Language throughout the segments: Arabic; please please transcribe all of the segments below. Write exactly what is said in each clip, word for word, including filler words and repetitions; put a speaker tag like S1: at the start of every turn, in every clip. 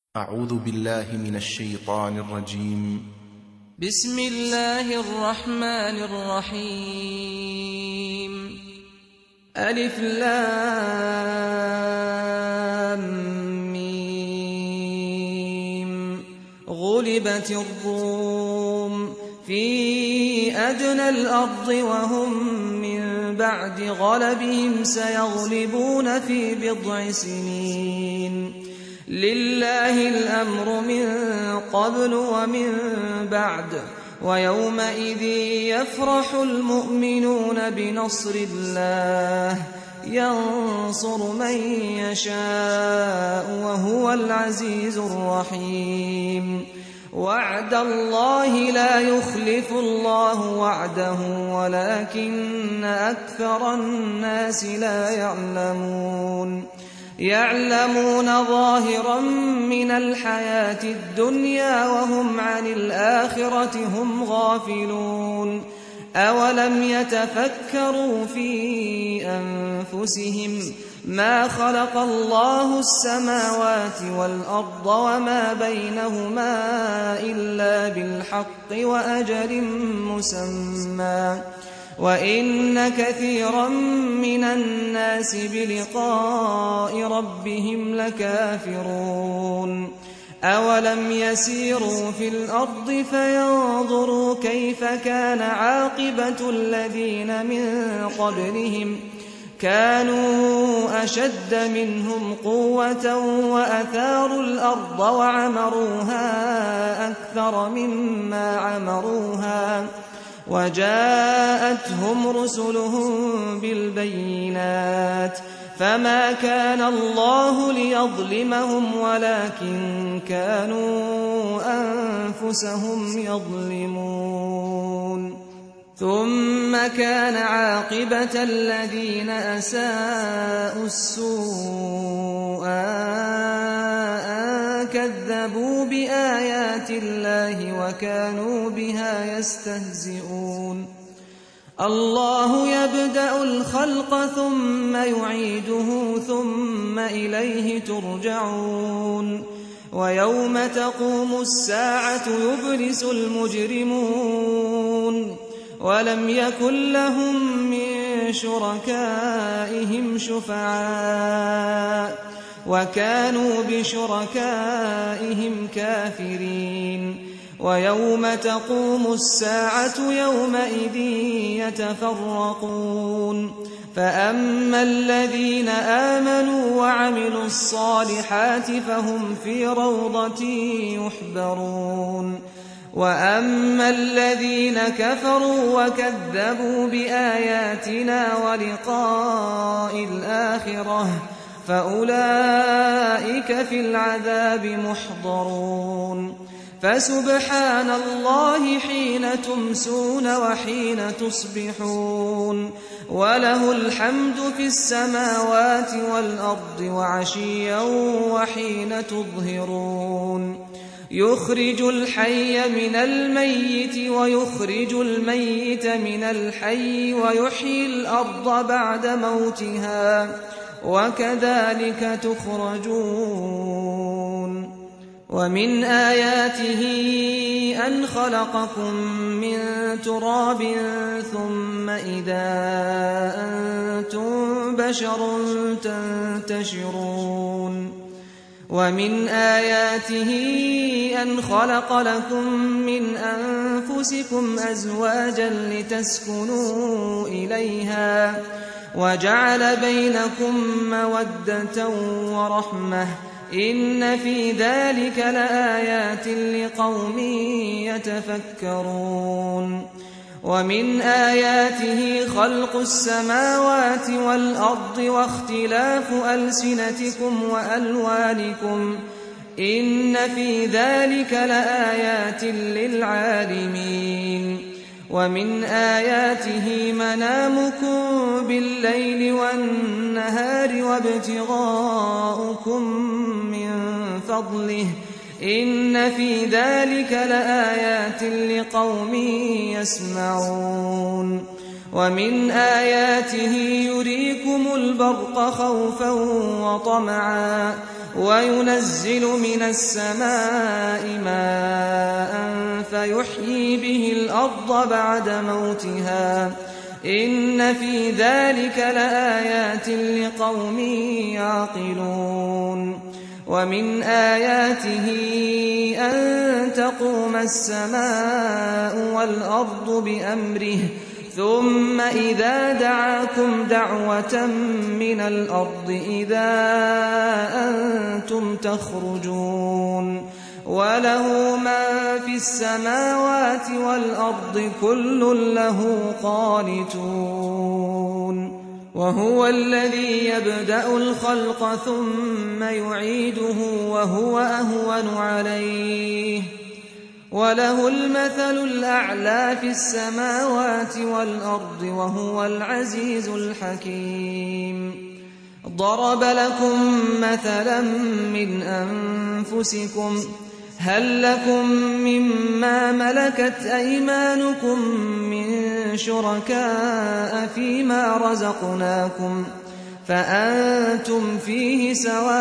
S1: أعوذ بالله من الشيطان الرجيم.
S2: بسم الله الرحمن الرحيم. ألف لام ميم. غلبت الروم في أدنى الأرض وهم من بعد غلبهم سيغلبون في بضع سنين. لله الأمر من قبل ومن بعد ويومئذ يفرح المؤمنون بنصر الله ينصر من يشاء وهو العزيز الرحيم. وعد الله لا يخلف الله وعده ولكن أكثر الناس لا يعلمون. يعلمون ظاهرا من الحياة الدنيا وهم عن الآخرة هم غافلون. أولم يتفكروا في أنفسهم ما خلق الله السماوات والأرض وما بينهما إلا بالحق وأجل مسمى وإن كثيرا من الناس بلقاء ربهم لكافرون. أولم يسيروا في الأرض فينظروا كيف كان عاقبة الذين من قبلهم كانوا أشد منهم قوة وأثاروا الأرض وعمروها أكثر مما عمروها وجاءتهم رسلهم بالبينات فما كان الله ليظلمهم ولكن كانوا أنفسهم يظلمون. ثم كان عاقبة الذين أساءوا السوء أن كذبوا بآيات الله وكانوا بها يستهزئون. الله يبدأ الخلق ثم يعيده ثم إليه ترجعون. ويوم تقوم الساعة يبلس المجرمون ولم يكن لهم من شركائهم شفعاء وكانوا بشركائهم كافرين. ويوم تقوم الساعة يومئذ يتفرقون. فأما الذين آمنوا وعملوا الصالحات فهم في روضة يحبرون. وأما الذين كفروا وكذبوا بآياتنا ولقاء الآخرة فأولئك في العذاب محضرون. فسبحان الله حين تمسون وحين تصبحون وله الحمد في السماوات والأرض وعشيا وحين تظهرون. يخرج الحي من الميت ويخرج الميت من الحي ويحيي الأرض بعد موتها وكذلك تخرجون. ومن آياته أن خلقكم من تراب ثم إذا أنتم بشر تنتشرون. ومن آياته أن خلق لكم من أنفسكم أزواجا لتسكنوا إليها وجعل بينكم مودة ورحمة إن في ذلك لآيات لقوم يتفكرون. ومن آياته خلق السماوات والأرض واختلاف ألسنتكم وألوانكم إن في ذلك لآيات للعالمين. ومن آياته منامكم بالليل والنهار وابتغاؤكم من فضله إن في ذلك لآيات لقوم يسمعون. ومن آياته يريكم البرق خوفا وطمعا وينزل من السماء ماء فيحيي به الأرض بعد موتها إن في ذلك لآيات لقوم يعقلون ومن آياته أن تقوم السماء والأرض بأمره ثم إذا دعاكم دعوة من الأرض إذا أنتم تخرجون وله ما في السماوات والأرض كل له قانتون وهو الذي يبدأ الخلق ثم يعيده وهو أهون عليه وله المثل الأعلى في السماوات والأرض وهو العزيز الحكيم ضرب لكم مثلا من أنفسكم هل لكم مما ملكت أيمانكم من شركاء فيما رزقناكم فأنتم فيه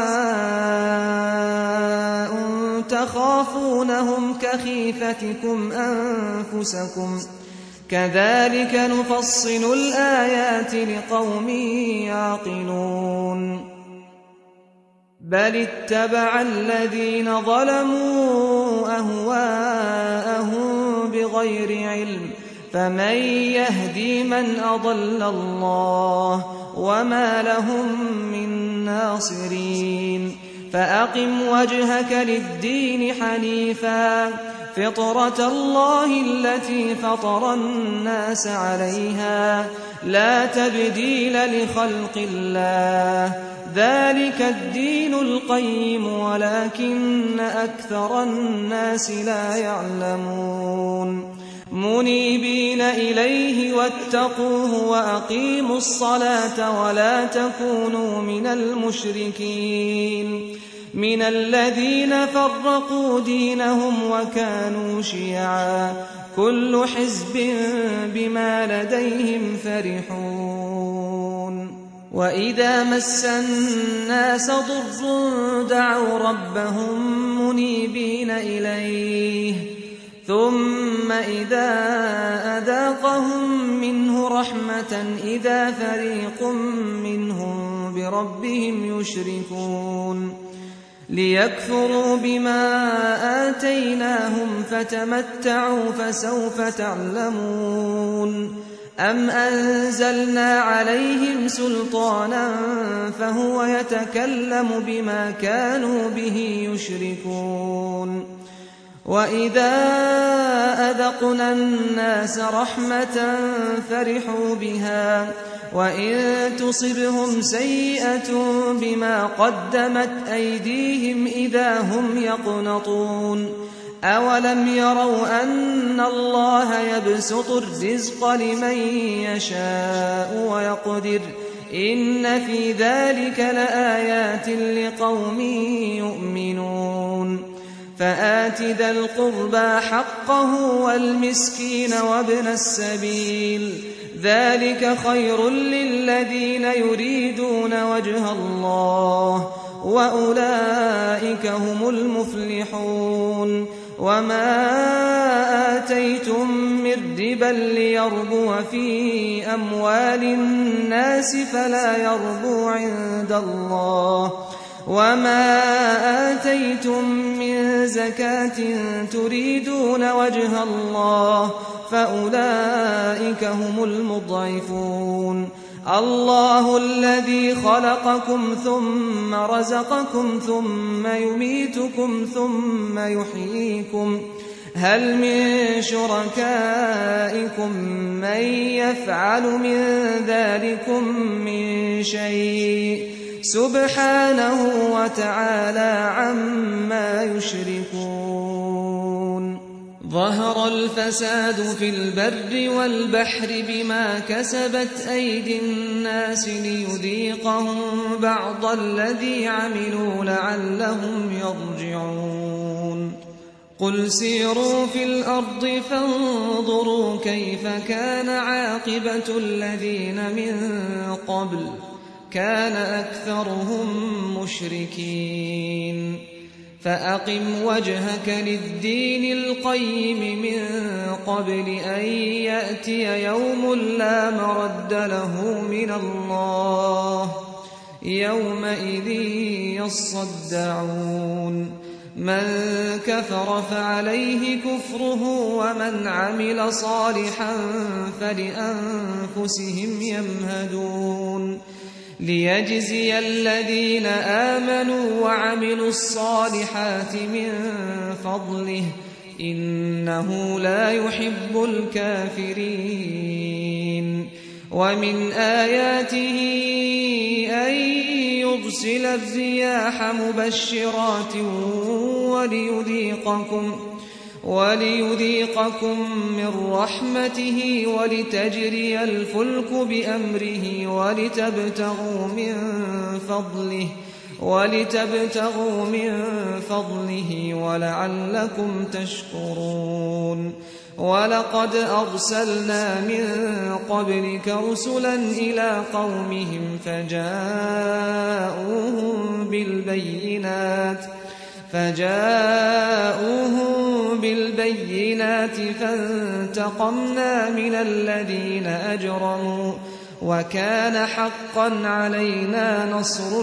S2: سواء تخافونهم كخيفتكم أنفسكم كذلك نفصل الآيات لقوم يعقلون بل اتبع الذين ظلموا أهواءهم بغير علم فمن يهدي من أضل الله وما لهم من ناصرين فأقم وجهك للدين حنيفا فطرة الله التي فطر الناس عليها لا تبديل لخلق الله ذلك الدين القيم ولكن أكثر الناس لا يعلمون منيبين إليه واتقوه وأقيموا الصلاة ولا تكونوا من المشركين من الذين فرقوا دينهم وكانوا شيعا كل حزب بما لديهم فرحون وإذا مس الناس ضر دعوا ربهم منيبين إليه ثم إذا أذاقهم منه رحمة إذا فريق منهم بربهم يشركون ليكفروا بما آتيناهم فتمتعوا فسوف تعلمون أم أنزلنا عليهم سلطانا فهو يتكلم بما كانوا به يشركون وإذا أذقنا الناس رحمة فرحوا بها وإن تصبهم سيئة بما قدمت أيديهم إذا هم يقنطون أولم يروا أن الله يبسط الرزق لمن يشاء ويقدر إن في ذلك لآيات لقوم يؤمنون فآت ذا القربى حقه والمسكين وابن السبيل ذلك خير للذين يريدون وجه الله وأولئك هم المفلحون وما آتيتم من ربا ليربو في أموال الناس فلا يربو عند الله وما آتيتم من زكاة تريدون وجه الله فأولئك هم المضعفون الله الذي خلقكم ثم رزقكم ثم يميتكم ثم يحييكم هل من شركائكم من يفعل من ذلكم من شيء سبحانه وتعالى عما يشركون ظهر الفساد في البر والبحر بما كسبت أيدي الناس ليذيقهم بعض الذي عملوا لعلهم يرجعون قل سيروا في الأرض فانظروا كيف كان عاقبة الذين من قبل كان أكثرهم مشركين فأقم وجهك للدين القيم من قبل أن يأتي يوم لا مرد له من الله يومئذ يصدعون من كفر فعليه كفره ومن عمل صالحا فلأنفسهم يمهدون ليجزي الذين آمنوا وعملوا الصالحات من فضله إنه لا يحب الكافرين ومن آياته أن يرسل الرياح مبشرات وليذيقكم وليذيقكم من رحمته ولتجري الفلك بأمره ولتبتغوا من فضله ولتبتغوا من فضله ولعلكم تشكرون ولقد أرسلنا من قبلك رسلا إلى قومهم فجاءوهم بالبينات فجاءوهم بالبينات فانتقمنا من الذين أجرموا وكان حقا علينا نصر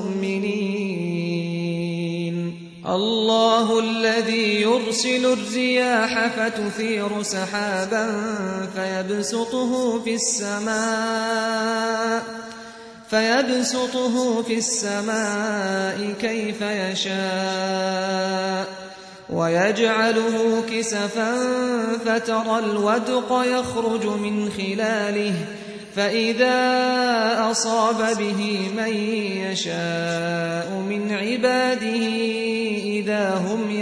S2: المؤمنين الله الذي يرسل الرياح فتثير سحابا فيبسطه في السماء فيبسطه في السماء كيف يشاء ويجعله كسفا فترى الودق يخرج من خلاله فإذا أصاب به من يشاء من عباده إذا هم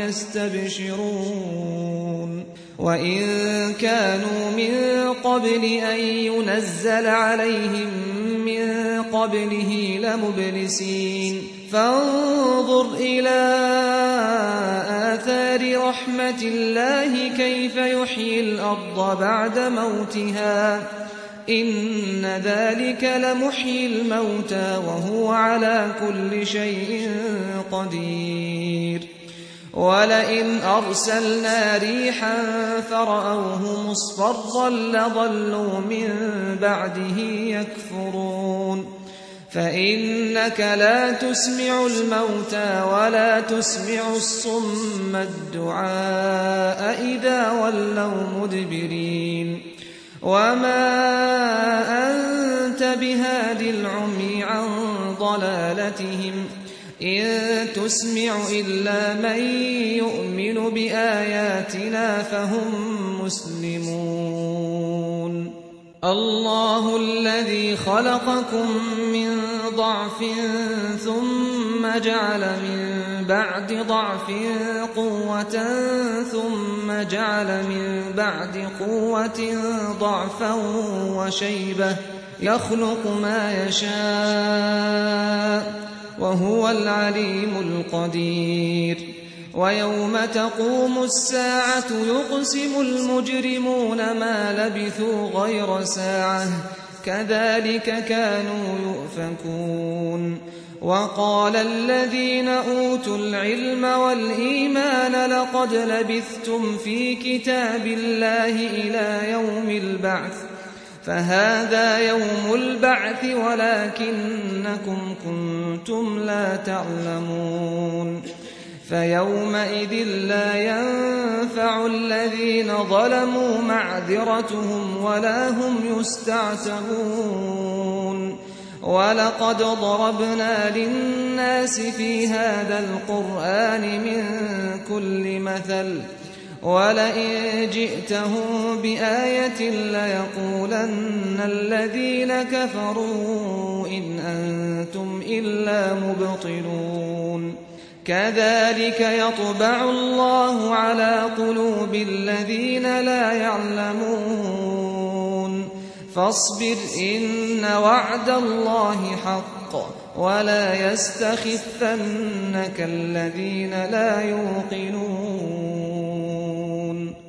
S2: يستبشرون وإن كانوا من قبل أن ينزل عليهم من قبله لمبلسين فانظر إلى آثار رحمة الله كيف يحيي الأرض بعد موتها إن ذلك لمحيي الموتى وهو على كل شيء قدير ولئن أرسلنا ريحا فرأوه مصفرا لظلوا من بعده يكفرون فإنك لا تسمع الموتى ولا تسمع الصم الدعاء إذا ولوا مدبرين وما أنت بهاد العمي عن ضلالتهم إن تسمع إلا من يؤمن بآياتنا فهم مسلمون الله الذي خلقكم من ضعف ثم جعل من بعد ضعف قوة ثم جعل من بعد قوة ضعفا وشيبة يخلق ما يشاء وهو العليم القدير ويوم تقوم الساعة يقسم المجرمون ما لبثوا غير ساعة كذلك كانوا يؤفكون وقال الذين أوتوا العلم والإيمان لقد لبثتم في كتاب الله إلى يوم البعث فهذا يوم البعث ولكنكم كنتم لا تعلمون فيومئذ لا ينفع الذين ظلموا معذرتهم ولا هم يستعتبون ولقد ضربنا للناس في هذا القرآن من كل مثل ولئن جئتهم بآية ليقولن الذين كفروا إن أنتم إلا مبطلون كذلك يطبع الله على قلوب الذين لا يعلمون فاصبر إن وعد الله حق ولا يستخفنك الذين لا يوقنون